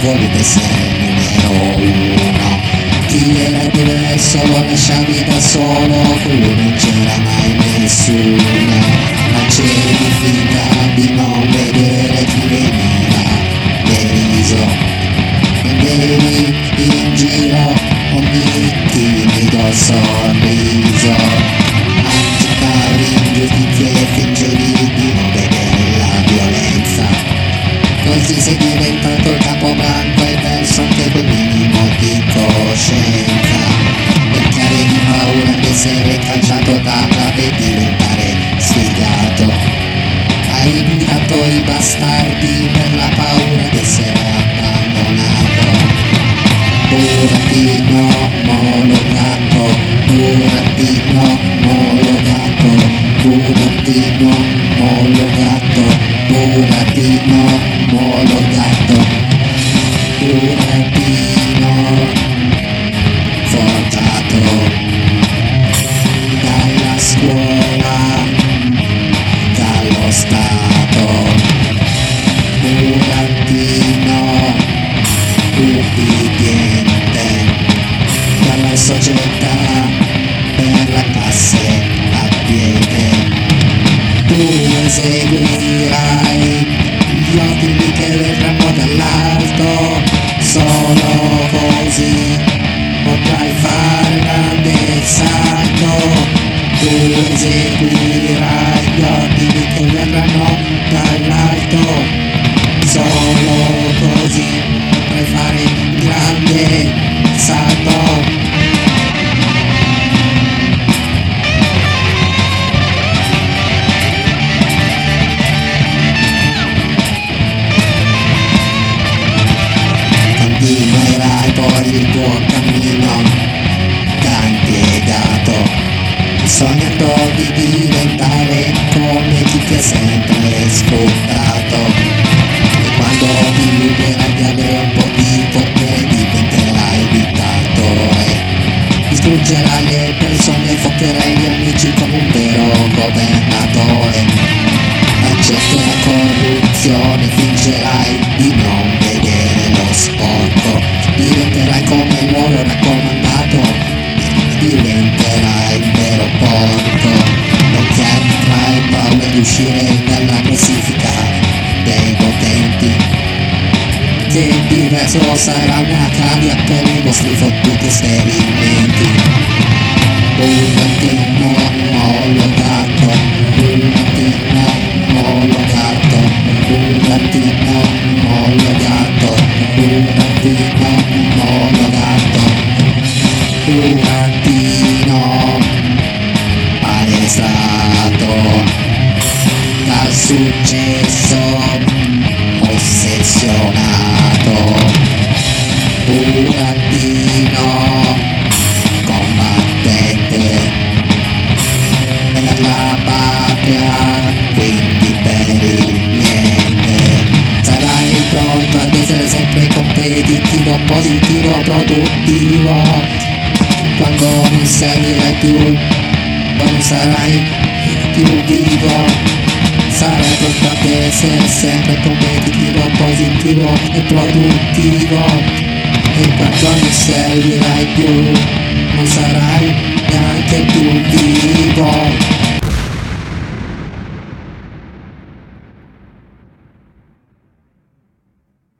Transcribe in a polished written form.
voglio essere il numero uno. Chi era diverso lo lasciavi da solo, con lui non c'era mai nessuno. Ma c'eri finta di non vedere chi veniva deriso. Andevi in giro, ogni timido sorriso, agitavi ingiustizie e fingevi di non vedere la violenza. Così sei diventato il capobranco e perso anche quel minimo di coscienza, perché avevi paura di essere calciato da bravo e diventare sfigato. Hai evitato i bastardi per la paura di essere abbandonato. Burattino omologato, burattino omologato, burattino omologato, burattino omologato, burattino forgiato dalla scuola, dallo Stato, burattino ubbidiente dalla società per la classe abbiente. Tu eseguirai gli ordini che verranno dall'alto, solo così potrai fare grande salto. Tu eseguirai gli ordini che verranno dall'alto, solo così potrai fare grande salto. Continuerai poi il tuo cammino da impiegato, sognando di diventare come chi ti ha sempre sfruttato. E quando ti illuderai di avere un po' di potere, diventerai dittatore. Distruggerai le persone e fotterai gli amici come un vero governatore. Accetti la corruzione, fingerai di non vedere lo sporco. Diventerai come loro raccomandato, diventerai un vero porco. Non ti avrai paura di uscire dalla classifica dei potenti, che il diverso sarà una cavia per i vostri fottuti esperimenti. Burattino omologato, burattino omologato, burattino omologato, burattino omologato, burattino palestrato dal successo ossessionato, burattino combattente per la patria, quindi per il niente. Sarai pronto ad essere sempre competitivo, positivo, produttivo. Quando non servirai più, non sarai più vivo. Sarai pronto ad essere sempre competitivo, positivo e produttivo. E quando non servirai più, non sarai neanche più vivo.